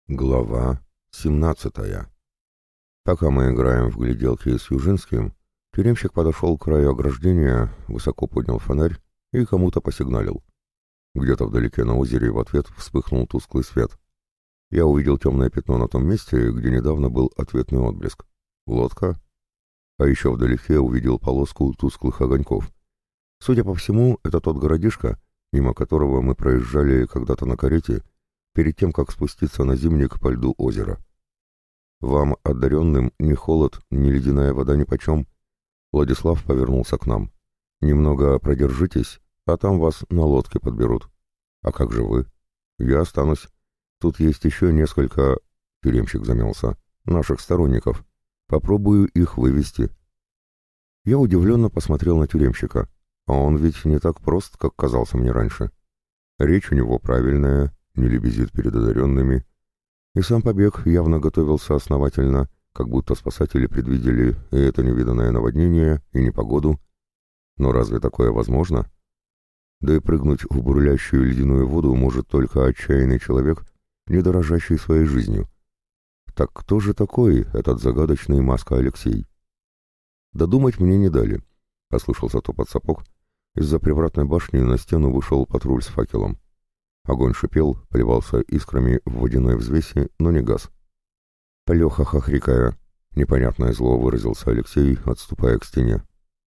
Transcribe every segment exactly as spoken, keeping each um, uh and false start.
Глава семнадцатая. Пока мы играем в гляделки с Южинским, тюремщик подошел к краю ограждения, высоко поднял фонарь и кому-то посигналил. Где-то вдалеке на озере в ответ вспыхнул тусклый свет. Я увидел темное пятно на том месте, где недавно был ответный отблеск. Лодка? А еще вдалеке увидел полоску тусклых огоньков. Судя по всему, это тот городишко, мимо которого мы проезжали когда-то на карете, перед тем, как спуститься на зимник по льду озера. Вам, одаренным, ни холод, ни ледяная вода нипочем. Владислав повернулся к нам. Немного продержитесь, а там вас на лодке подберут. А как же вы? Я останусь. Тут есть еще несколько... Тюремщик замялся. Наших сторонников. Попробую их вывести. Я удивленно посмотрел на тюремщика. А он ведь не так прост, как казался мне раньше. Речь у него правильная, не лебезит перед одаренными. И сам побег явно готовился основательно, как будто спасатели предвидели и это невиданное наводнение, и непогоду. Но разве такое возможно? Да и прыгнуть в бурлящую ледяную воду может только отчаянный человек, не дорожащий своей жизнью. Так кто же такой этот загадочный Маска Алексей? Додумать мне не дали. Послышался топот сапог. Из-за привратной башни на стену вышел патруль с факелом. Огонь шипел, плевался искрами в водяной взвеси, но не гас. «Плеха хохрикая», — непонятное зло выразился Алексей, отступая к стене.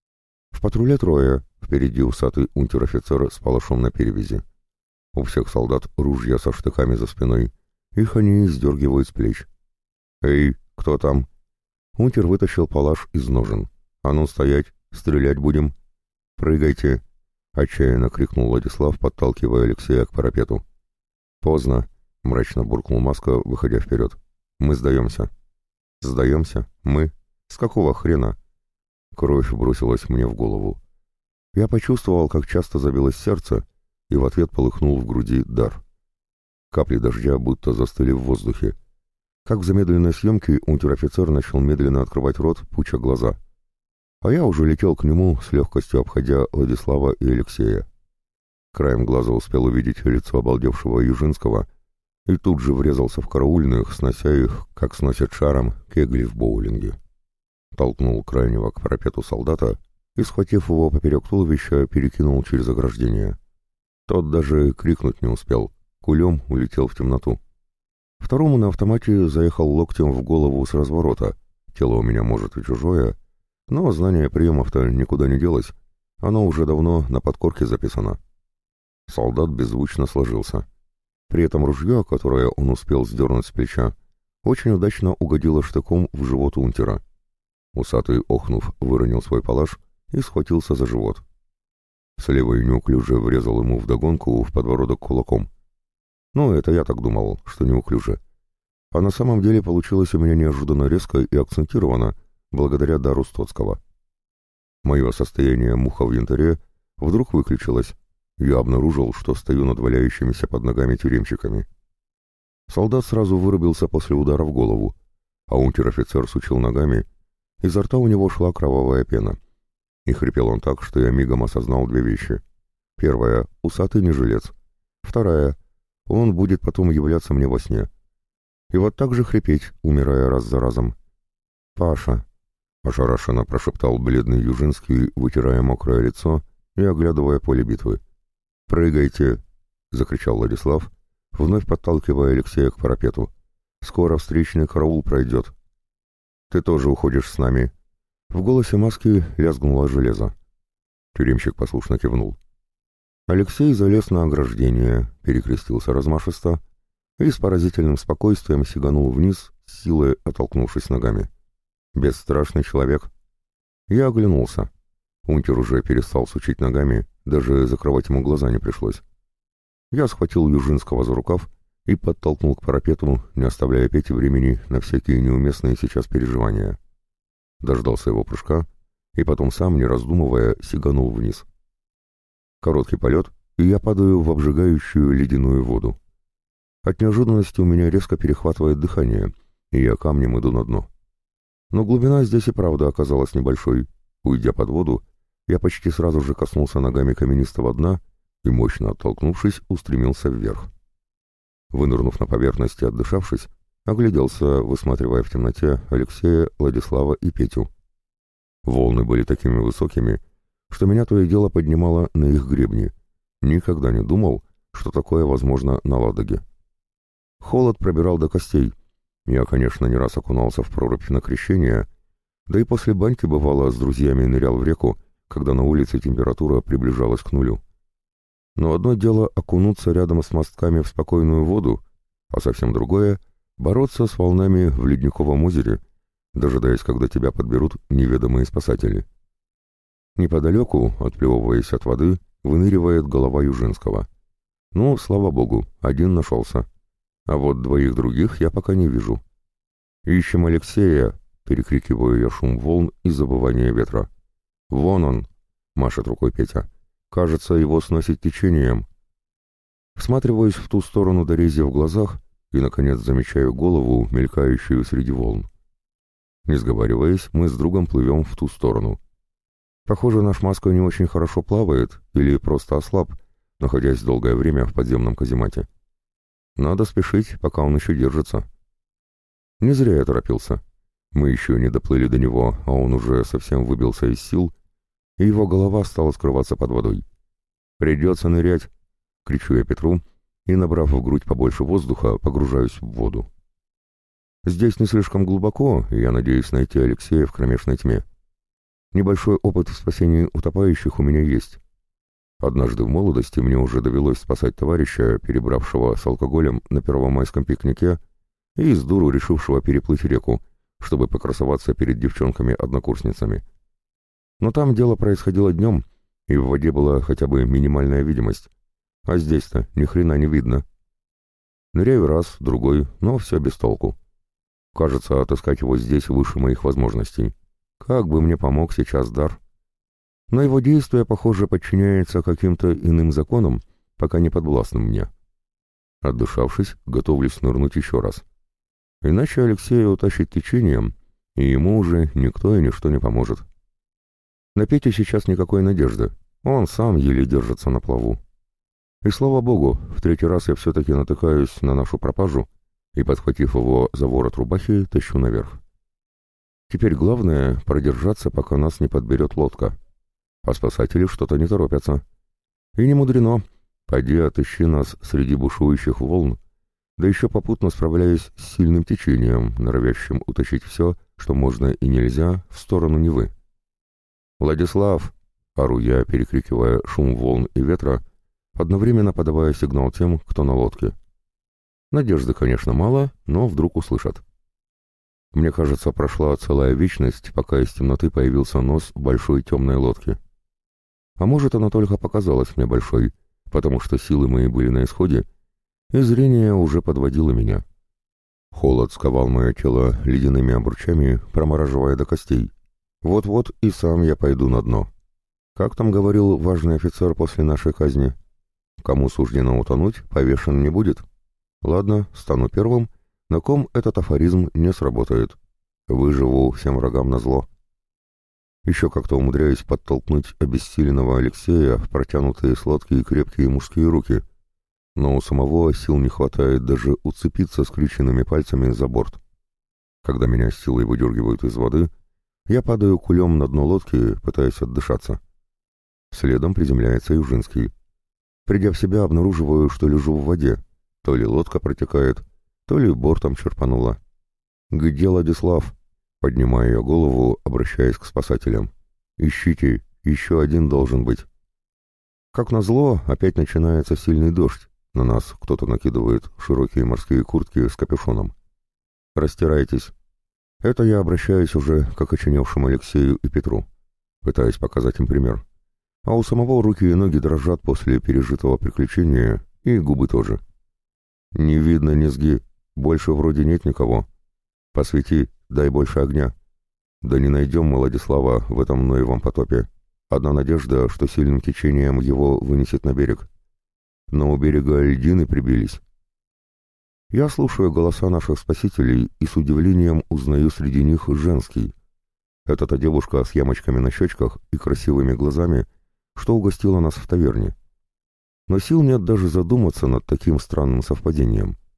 В патруле трое, впереди усатый унтер-офицер с палашом на перевязи. У всех солдат ружья со штыками за спиной, их они сдергивают с плеч. «Эй, кто там?» Унтер вытащил палаш из ножен. «А ну стоять, стрелять будем!» «Прыгайте!» — отчаянно крикнул Владислав, подталкивая Алексея к парапету. «Поздно!» — мрачно буркнул Маска, выходя вперед. «Мы сдаемся!» «Сдаемся? Мы? С какого хрена?» Кровь бросилась мне в голову. Я почувствовал, как часто забилось сердце, и в ответ полыхнул в груди дар. Капли дождя будто застыли в воздухе. Как в замедленной съемке унтер-офицер начал медленно открывать рот, пуча глаза. А я уже летел к нему, с легкостью обходя Владислава и Алексея. Краем глаза успел увидеть лицо обалдевшего Южинского и тут же врезался в караульных, снося их, как сносят шаром, кегли в боулинге. Толкнул крайнего к парапету солдата и, схватив его поперек туловища, перекинул через ограждение. Тот даже крикнуть не успел, кулем улетел в темноту. Второму на автомате заехал локтем в голову с разворота. Тело у меня, может, и чужое, но знание приемов-то никуда не делось, оно уже давно на подкорке записано. Солдат беззвучно сложился. При этом ружье, которое он успел сдернуть с плеча, очень удачно угодило штыком в живот унтера. Усатый, охнув, выронил свой палаш и схватился за живот. С левой неуклюже врезал ему вдогонку в подбородок кулаком. Ну, это я так думал, что неуклюже. А на самом деле получилось у меня неожиданно резко и акцентированно, благодаря дару Стоцкого. Мое состояние муха в янтаре вдруг выключилось. Я обнаружил, что стою над валяющимися под ногами тюремщиками. Солдат сразу вырубился после удара в голову, а унтер-офицер сучил ногами, изо рта у него шла кровавая пена. И хрипел он так, что я мигом осознал две вещи. Первая — усатый не жилец. Вторая — он будет потом являться мне во сне. И вот так же хрипеть, умирая раз за разом. «Паша», — ошарашенно прошептал бледный Южинский, вытирая мокрое лицо и оглядывая поле битвы. «Прыгайте!» — закричал Владислав, вновь подталкивая Алексея к парапету. «Скоро встречный караул пройдет. Ты тоже уходишь с нами». В голосе Маски лязгнуло железо. Тюремщик послушно кивнул. Алексей залез на ограждение, перекрестился размашисто и с поразительным спокойствием сиганул вниз, с силой оттолкнувшись ногами. Бесстрашный человек. Я оглянулся. Унтер уже перестал сучить ногами, даже закрывать ему глаза не пришлось. Я схватил Южинского за рукав и подтолкнул к парапету, не оставляя Пете времени на всякие неуместные сейчас переживания. Дождался его прыжка и потом сам, не раздумывая, сиганул вниз. Короткий полет, и я падаю в обжигающую ледяную воду. От неожиданности у меня резко перехватывает дыхание, и я камнем иду на дно. Но глубина здесь и правда оказалась небольшой. Уйдя под воду, я почти сразу же коснулся ногами каменистого дна и, мощно оттолкнувшись, устремился вверх. Вынырнув на поверхность и отдышавшись, огляделся, высматривая в темноте Алексея, Владислава и Петю. Волны были такими высокими, что меня то и дело поднимало на их гребни. Никогда не думал, что такое возможно на Ладоге. Холод пробирал до костей. Я, конечно, не раз окунался в прорубь на крещение, да и после баньки, бывало, с друзьями нырял в реку, когда на улице температура приближалась к нулю. Но одно дело окунуться рядом с мостками в спокойную воду, а совсем другое — бороться с волнами в ледниковом озере, дожидаясь, когда тебя подберут неведомые спасатели. Неподалеку, отплевываясь от воды, выныривает голова Южинского. Ну, слава богу, один нашелся. А вот двоих других я пока не вижу. «Ищем Алексея!» — перекрикиваю я шум волн и забывание ветра. «Вон он!» — машет рукой Петя. «Кажется, его сносит течением». Всматриваюсь в ту сторону дорези в глазах и, наконец, замечаю голову, мелькающую среди волн. Не сговариваясь, мы с другом плывем в ту сторону. Похоже, наш Маска не очень хорошо плавает или просто ослаб, находясь долгое время в подземном каземате. Надо спешить, пока он еще держится. Не зря я торопился. Мы еще не доплыли до него, а он уже совсем выбился из сил, и его голова стала скрываться под водой. «Придется нырять!» — кричу я Петру, и, набрав в грудь побольше воздуха, погружаюсь в воду. Здесь не слишком глубоко, и я надеюсь найти Алексея в кромешной тьме. Небольшой опыт в спасении утопающих у меня есть. Однажды в молодости мне уже довелось спасать товарища, перебравшего с алкоголем на первомайском пикнике и с дуру решившего переплыть реку, чтобы покрасоваться перед девчонками-однокурсницами. Но там дело происходило днем, и в воде была хотя бы минимальная видимость. А здесь-то ни хрена не видно. Ныряю раз, другой, но все без толку. Кажется, отыскать его здесь выше моих возможностей. Как бы мне помог сейчас дар. Но его действие, похоже, подчиняется каким-то иным законам, пока не подвластным мне. Отдышавшись, готовлюсь нырнуть еще раз. Иначе Алексея утащит течением, и ему уже никто и ничто не поможет. На Петю сейчас никакой надежды. Он сам еле держится на плаву. И слава богу, в третий раз я все-таки натыкаюсь на нашу пропажу и, подхватив его за ворот рубахи, тащу наверх. Теперь главное — продержаться, пока нас не подберет лодка. А спасатели что-то не торопятся. И не мудрено. Пойди отыщи нас среди бушующих волн, да еще попутно справляясь с сильным течением, норовящим утащить все, что можно и нельзя, в сторону Невы. «Владислав!» — ору я, перекрикивая шум волн и ветра, одновременно подавая сигнал тем, кто на лодке. Надежды, конечно, мало, но вдруг услышат. Мне кажется, прошла целая вечность, пока из темноты появился нос большой темной лодки. А может, она только показалась мне большой, потому что силы мои были на исходе, и зрение уже подводило меня. Холод сковал мое тело ледяными обручами, промораживая до костей. Вот-вот и сам я пойду на дно. Как там говорил важный офицер после нашей казни? Кому суждено утонуть, повешен не будет. Ладно, стану первым, на ком этот афоризм не сработает. Выживу всем врагам назло. Еще как-то умудряюсь подтолкнуть обессиленного Алексея в протянутые сладкие крепкие мужские руки, но у самого сил не хватает даже уцепиться скрюченными пальцами за борт. Когда меня с силой выдергивают из воды, я падаю кулем на дно лодки, пытаясь отдышаться. Следом приземляется Южинский. Придя в себя, обнаруживаю, что лежу в воде. То ли лодка протекает, то ли бортом черпанула. «Где Владислав?» Поднимаю я голову, обращаясь к спасателям. «Ищите, еще один должен быть». Как назло, опять начинается сильный дождь. На нас кто-то накидывает широкие морские куртки с капюшоном. «Растирайтесь». Это я обращаюсь уже к окоченевшему Алексею и Петру. Пытаюсь показать им пример. А у самого руки и ноги дрожат после пережитого приключения, и губы тоже. «Не видно низги, больше вроде нет никого. Посвети, дай больше огня. Да не найдем мы Владислава в этом Ноевом потопе. Одна надежда, что сильным течением его вынесет на берег. Но у берега льдины прибились». Я слушаю голоса наших спасителей и с удивлением узнаю среди них женский. Это та девушка с ямочками на щечках и красивыми глазами, что угостила нас в таверне. Но сил нет даже задуматься над таким странным совпадением.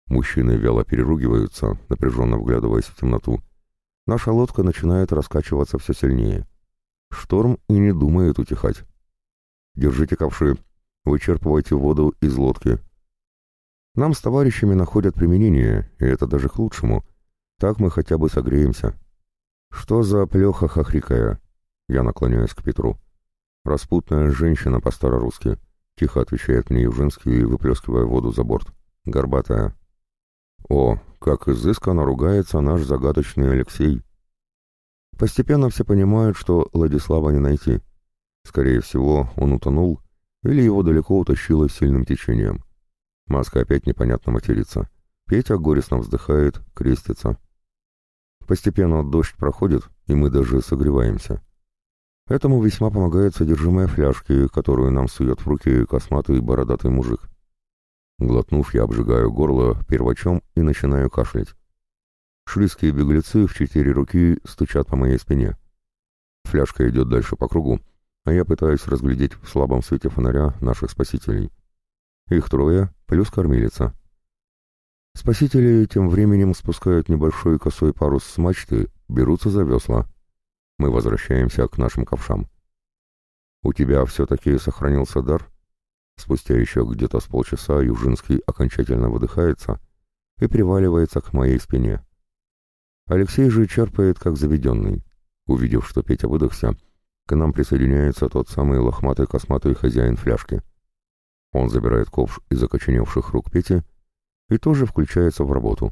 Мужчины вяло переругиваются, напряженно вглядываясь в темноту. Наша лодка начинает раскачиваться все сильнее. Шторм и не думает утихать. «Держите ковши, вычерпывайте воду из лодки». Нам с товарищами находят применение, и это даже к лучшему. Так мы хотя бы согреемся. «Что за плеха хохрикая?» Я наклоняюсь к Петру. «Распутная женщина по-старорусски», — тихо отвечает мне Южинский, выплескивая воду за борт. «Горбатая». О, как изысканно ругается наш загадочный Алексей. Постепенно все понимают, что Владислава не найти. Скорее всего, он утонул, или его далеко утащило сильным течением. Маска опять непонятно матерится. Петя горестно вздыхает, крестится. Постепенно дождь проходит, и мы даже согреваемся. Этому весьма помогает содержимое фляжки, которую нам сует в руки косматый бородатый мужик. Глотнув, я обжигаю горло первачом и начинаю кашлять. Шлизкие беглецы в четыре руки стучат по моей спине. Фляжка идет дальше по кругу, а я пытаюсь разглядеть в слабом свете фонаря наших спасителей. Их трое, плюс кормилица. Спасители тем временем спускают небольшой косой парус с мачты, берутся за весла. Мы возвращаемся к нашим ковшам. «У тебя все-таки сохранился дар?» Спустя еще где-то с полчаса Южинский окончательно выдыхается и приваливается к моей спине. Алексей же черпает как заведенный. Увидев, что Петя выдохся, к нам присоединяется тот самый лохматый-косматый хозяин фляжки. Он забирает ковш из окоченевших рук Пети и тоже включается в работу.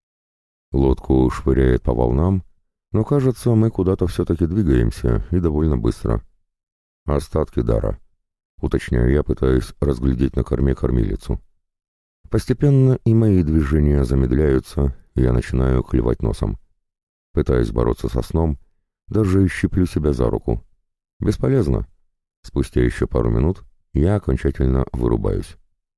Лодку швыряет по волнам, но, кажется, мы куда-то все-таки двигаемся и довольно быстро. Остатки дара. Уточняю я, пытаясь разглядеть на корме кормилицу. Постепенно и мои движения замедляются, и я начинаю клевать носом. Пытаясь бороться со сном, даже щиплю себя за руку. Бесполезно. Спустя еще пару минут я окончательно вырубаюсь.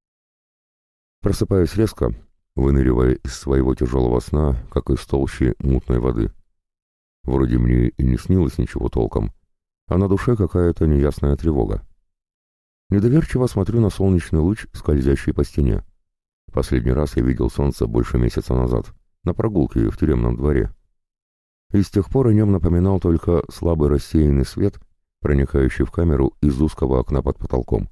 Просыпаюсь резко, выныривая из своего тяжелого сна, как из толщи мутной воды. Вроде мне и не снилось ничего толком, а на душе какая-то неясная тревога. Недоверчиво смотрю на солнечный луч, скользящий по стене. Последний раз я видел солнце больше месяца назад, на прогулке в тюремном дворе. И с тех пор о нем напоминал только слабый рассеянный свет, проникающий в камеру из узкого окна под потолком.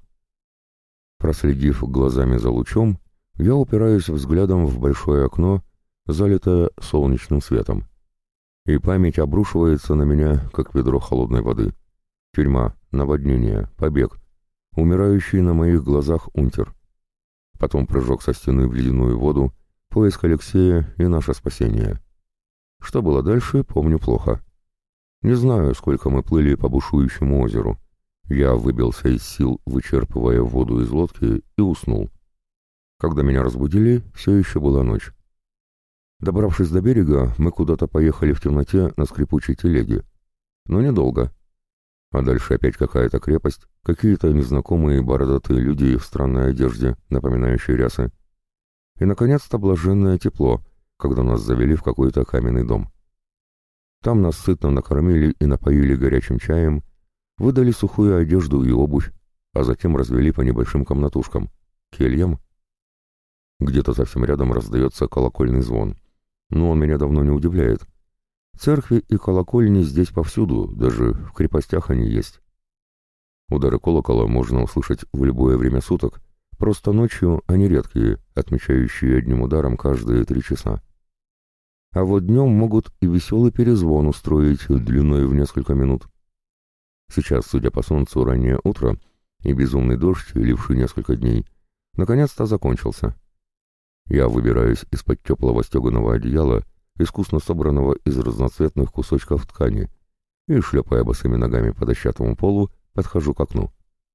Проследив глазами за лучом, я упираюсь взглядом в большое окно, залитое солнечным светом. И память обрушивается на меня, как ведро холодной воды. Тюрьма, наводнение, побег. Умирающий на моих глазах унтер. Потом прыжок со стены в ледяную воду, поиск Алексея и наше спасение. Что было дальше, помню плохо. Не знаю, сколько мы плыли по бушующему озеру. Я выбился из сил, вычерпывая воду из лодки, и уснул. Когда меня разбудили, все еще была ночь. Добравшись до берега, мы куда-то поехали в темноте на скрипучей телеге. Но недолго. А дальше опять какая-то крепость, какие-то незнакомые бородатые люди в странной одежде, напоминающей рясы. И, наконец-то, блаженное тепло, когда нас завели в какой-то каменный дом. Там нас сытно накормили и напоили горячим чаем, выдали сухую одежду и обувь, а затем развели по небольшим комнатушкам, кельям. Где-то совсем рядом раздается колокольный звон. Но он меня давно не удивляет. Церкви и колокольни здесь повсюду, даже в крепостях они есть. Удары колокола можно услышать в любое время суток, просто ночью они редкие, отмечающие одним ударом каждые три часа. А вот днем могут и веселый перезвон устроить длиной в несколько минут. Сейчас, судя по солнцу, раннее утро, и безумный дождь, ливший несколько дней, наконец-то закончился. Я выбираюсь из-под теплого стеганого одеяла, искусно собранного из разноцветных кусочков ткани, и, шлепая босыми ногами по дощатому полу, подхожу к окну.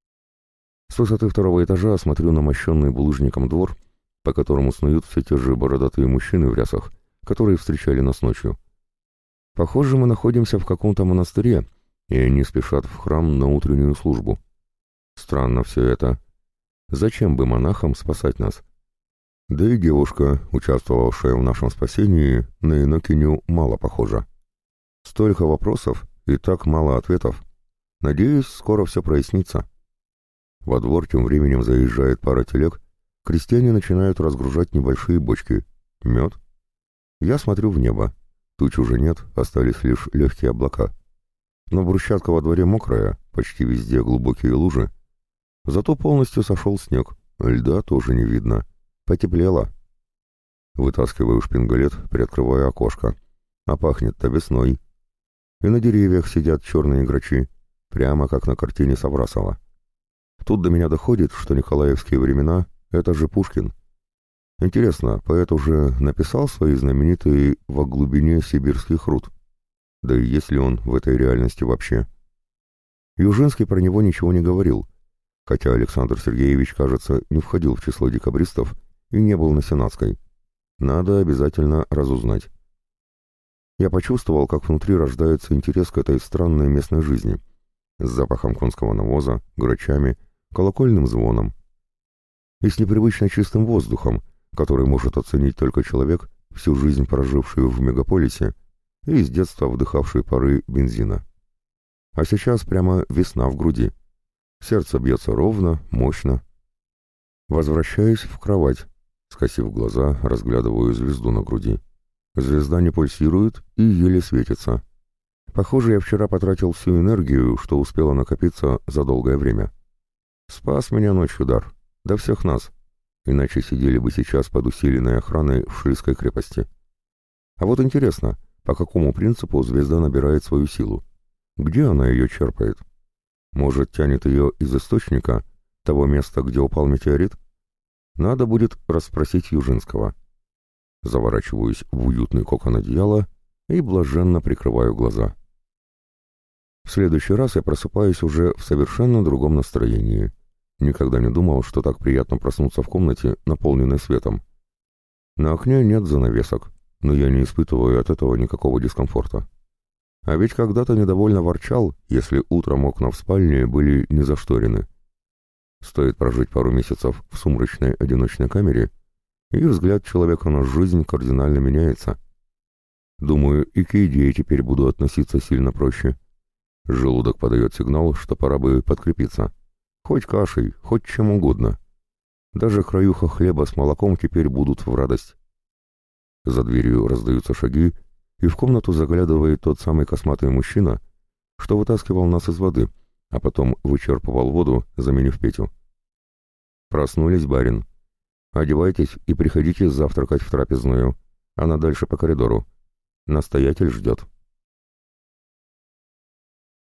С высоты второго этажа смотрю на мощенный булыжником двор, по которому снуют все те же бородатые мужчины в рясах, которые встречали нас ночью. Похоже, мы находимся в каком-то монастыре, и они спешат в храм на утреннюю службу. Странно все это. Зачем бы монахам спасать нас? Да и девушка, участвовавшая в нашем спасении, на инокиню мало похожа. Столько вопросов и так мало ответов. Надеюсь, скоро все прояснится. Во двор тем временем заезжает пара телег, Крестьяне начинают разгружать небольшие бочки. Мед. Я смотрю в небо. Туч уже нет, остались лишь легкие облака. Но брусчатка во дворе мокрая, почти везде глубокие лужи. Зато полностью сошел снег, льда тоже не видно. Потеплело. Вытаскиваю шпингалет, приоткрываю окошко. А пахнет-то весной. И на деревьях сидят черные грачи, прямо как на картине Саврасова. Тут до меня доходит, что николаевские времена — это же Пушкин. Интересно, поэт уже написал свои знаменитые «Во глубине сибирских руд»? Да и есть ли он в этой реальности вообще? Южинский про него ничего не говорил, хотя Александр Сергеевич, кажется, не входил в число декабристов и не был на Сенатской. Надо обязательно разузнать. Я почувствовал, как внутри рождается интерес к этой странной местной жизни, с запахом конского навоза, грачами, колокольным звоном и с непривычно чистым воздухом, который может оценить только человек, всю жизнь проживший в мегаполисе и с детства вдыхавший пары бензина. А сейчас прямо весна в груди. Сердце бьется ровно, мощно. Возвращаюсь в кровать, скосив глаза, разглядываю звезду на груди. Звезда не пульсирует и еле светится. Похоже, я вчера потратил всю энергию, что успела накопиться за долгое время. Спас меня ночью дар, да всех нас, иначе сидели бы сейчас под усиленной охраной в Шильской крепости. А вот интересно, по какому принципу звезда набирает свою силу? Где она ее черпает? Может, тянет ее из источника, того места, где упал метеорит? Надо будет расспросить Южинского. Заворачиваюсь в уютный кокон одеяла и блаженно прикрываю глаза. В следующий раз я просыпаюсь уже в совершенно другом настроении. Никогда не думал, что так приятно проснуться в комнате, наполненной светом. На окне нет занавесок, но я не испытываю от этого никакого дискомфорта. А ведь когда-то недовольно ворчал, если утром окна в спальне были не зашторены. Стоит прожить пару месяцев в сумрачной одиночной камере, и взгляд человека на жизнь кардинально меняется. Думаю, и к еде теперь буду относиться сильно проще. Желудок подает сигнал, что пора бы подкрепиться. Хоть кашей, хоть чем угодно. Даже краюха хлеба с молоком теперь будут в радость. За дверью раздаются шаги, и в комнату заглядывает тот самый косматый мужчина, что вытаскивал нас из воды, а потом вычерпывал воду, заменив Петю. «Проснулись, барин. Одевайтесь и приходите завтракать в трапезную. Она дальше по коридору. Настоятель ждет».